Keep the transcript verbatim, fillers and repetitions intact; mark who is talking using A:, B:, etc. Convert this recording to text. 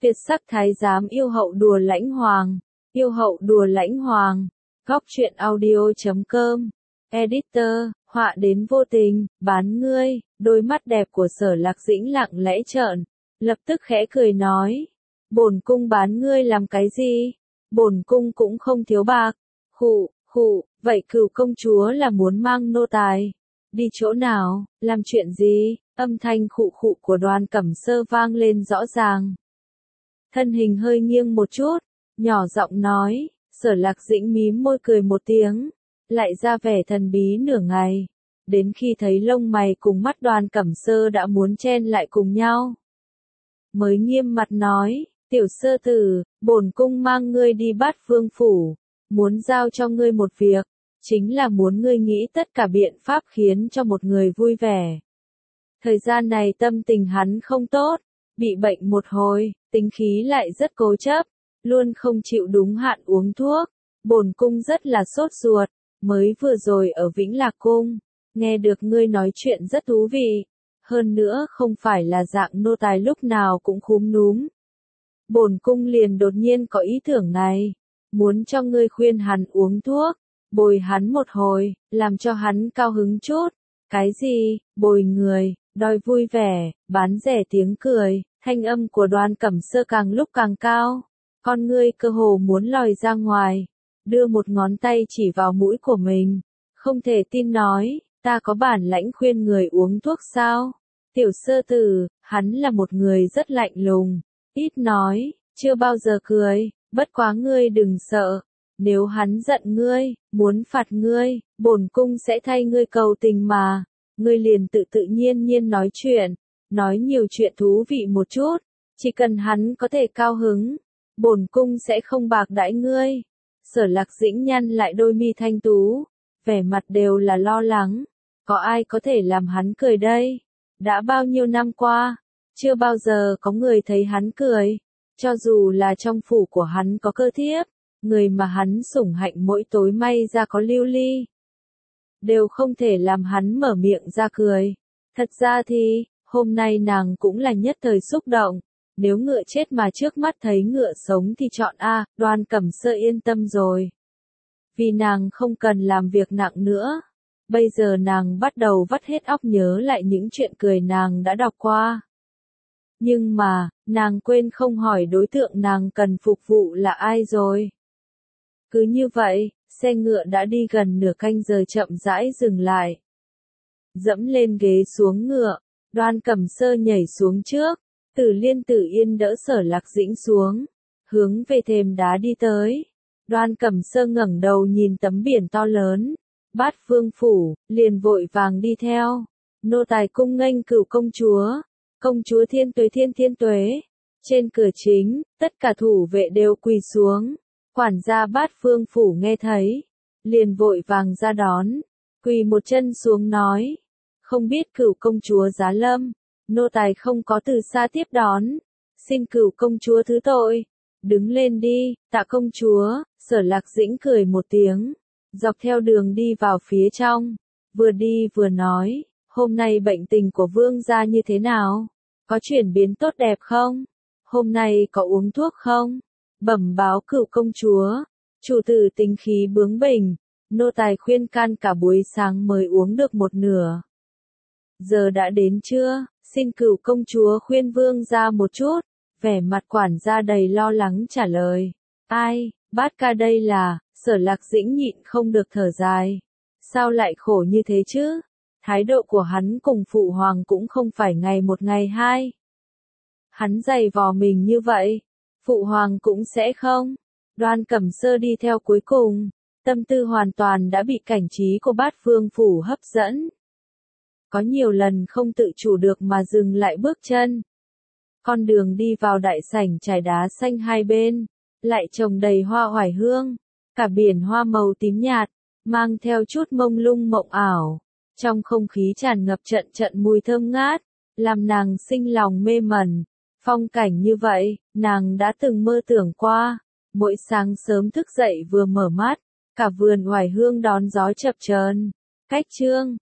A: Tuyệt sắc thái giám yêu hậu đùa lãnh hoàng, yêu hậu đùa lãnh hoàng, góc truyện audio chấm com, editor, họa đến vô tình, bán ngươi, đôi mắt đẹp của Sở Lạc Dĩnh lặng lẽ trợn, lập tức khẽ cười nói, bổn cung bán ngươi làm cái gì, bổn cung cũng không thiếu bạc, khụ, khụ, vậy Cửu công chúa là muốn mang nô tài, đi chỗ nào, làm chuyện gì, âm thanh khụ khụ của Đoàn Cẩm Sơ vang lên rõ ràng. Thân hình hơi nghiêng một chút, nhỏ giọng nói, Sở Lạc Dĩnh mím môi cười một tiếng, lại ra vẻ thần bí nửa ngày, đến khi thấy lông mày cùng mắt Đoàn Cẩm Sơ đã muốn chen lại cùng nhau. Mới nghiêm mặt nói, tiểu sơ tử, bổn cung mang ngươi đi Bát Vương phủ, muốn giao cho ngươi một việc, chính là muốn ngươi nghĩ tất cả biện pháp khiến cho một người vui vẻ. Thời gian này tâm tình hắn không tốt, bị bệnh một hồi, tính khí lại rất cố chấp, luôn không chịu đúng hạn uống thuốc, bổn cung rất là sốt ruột, mới vừa rồi ở Vĩnh Lạc Cung, nghe được ngươi nói chuyện rất thú vị, hơn nữa không phải là dạng nô tài lúc nào cũng khúm núm. Bổn cung liền đột nhiên có ý tưởng này, muốn cho ngươi khuyên hắn uống thuốc, bồi hắn một hồi, làm cho hắn cao hứng chút. Cái gì, bồi người, đòi vui vẻ, bán rẻ tiếng cười, thanh âm của Đoàn Cẩm Sơ càng lúc càng cao, con ngươi cơ hồ muốn lòi ra ngoài, đưa một ngón tay chỉ vào mũi của mình, không thể tin nói, ta có bản lãnh khuyên người uống thuốc sao? Tiểu sơ tử, hắn là một người rất lạnh lùng, ít nói, chưa bao giờ cười, bất quá ngươi đừng sợ, nếu hắn giận ngươi, muốn phạt ngươi, bổn cung sẽ thay ngươi cầu tình mà, ngươi liền tự tự nhiên nhiên nói chuyện, nói nhiều chuyện thú vị một chút, chỉ cần hắn có thể cao hứng, bổn cung sẽ không bạc đãi ngươi. Sở Lạc Dĩnh nhăn lại đôi mi thanh tú, vẻ mặt đều là lo lắng, có ai có thể làm hắn cười đây? Đã bao nhiêu năm qua, chưa bao giờ có người thấy hắn cười, cho dù là trong phủ của hắn có cơ thiếp, người mà hắn sủng hạnh mỗi tối may ra có lưu ly, đều không thể làm hắn mở miệng ra cười. Thật ra thì, hôm nay nàng cũng là nhất thời xúc động, nếu ngựa chết mà trước mắt thấy ngựa sống thì chọn A, Đoàn Cẩm Sơ yên tâm rồi. Vì nàng không cần làm việc nặng nữa. Bây giờ nàng bắt đầu vắt hết óc nhớ lại những chuyện cười nàng đã đọc qua. Nhưng mà, nàng quên không hỏi đối tượng nàng cần phục vụ là ai rồi. Cứ như vậy, xe ngựa đã đi gần nửa canh giờ chậm rãi dừng lại. Dẫm lên ghế xuống ngựa, Đoàn Cẩm Sơ nhảy xuống trước, Tử Liên Tử Yên đỡ Sở Lạc Dĩnh xuống, hướng về thềm đá đi tới. Đoàn Cẩm Sơ ngẩng đầu nhìn tấm biển to lớn, Bát Vương phủ, liền vội vàng đi theo. Nô tài cung nghênh Cửu công chúa, công chúa thiên tuế thiên thiên tuế. Trên cửa chính, tất cả thủ vệ đều quỳ xuống. Quản gia Bát Vương phủ nghe thấy, liền vội vàng ra đón, quỳ một chân xuống nói, không biết Cửu công chúa giá lâm, nô tài không có từ xa tiếp đón, xin Cửu công chúa thứ tội, đứng lên đi, tạ công chúa. Sở Lạc Dĩnh cười một tiếng, dọc theo đường đi vào phía trong, vừa đi vừa nói, hôm nay bệnh tình của vương gia như thế nào, có chuyển biến tốt đẹp không, hôm nay có uống thuốc không? Bẩm báo Cửu công chúa, chủ tử tính khí bướng bỉnh, nô tài khuyên can cả buổi sáng mới uống được một nửa. Giờ đã đến chưa, xin Cửu công chúa khuyên vương gia một chút, vẻ mặt quản gia đầy lo lắng trả lời. Ai, Bát ca đây là, Sở Lạc Dĩnh nhịn không được thở dài. Sao lại khổ như thế chứ? Thái độ của hắn cùng phụ hoàng cũng không phải ngày một ngày hai. Hắn giày vò mình như vậy. Phụ hoàng cũng sẽ không. Đoàn Cẩm Sơ đi theo cuối cùng, tâm tư hoàn toàn đã bị cảnh trí của Bát Vương phủ hấp dẫn. Có nhiều lần không tự chủ được mà dừng lại bước chân. Con đường đi vào đại sảnh trải đá xanh hai bên, lại trồng đầy hoa oải hương, cả biển hoa màu tím nhạt, mang theo chút mông lung mộng ảo. Trong không khí tràn ngập trận trận mùi thơm ngát, làm nàng sinh lòng mê mẩn. Phong cảnh như vậy, nàng đã từng mơ tưởng qua, mỗi sáng sớm thức dậy vừa mở mắt, cả vườn oải hương đón gió chập chờn. Cách chương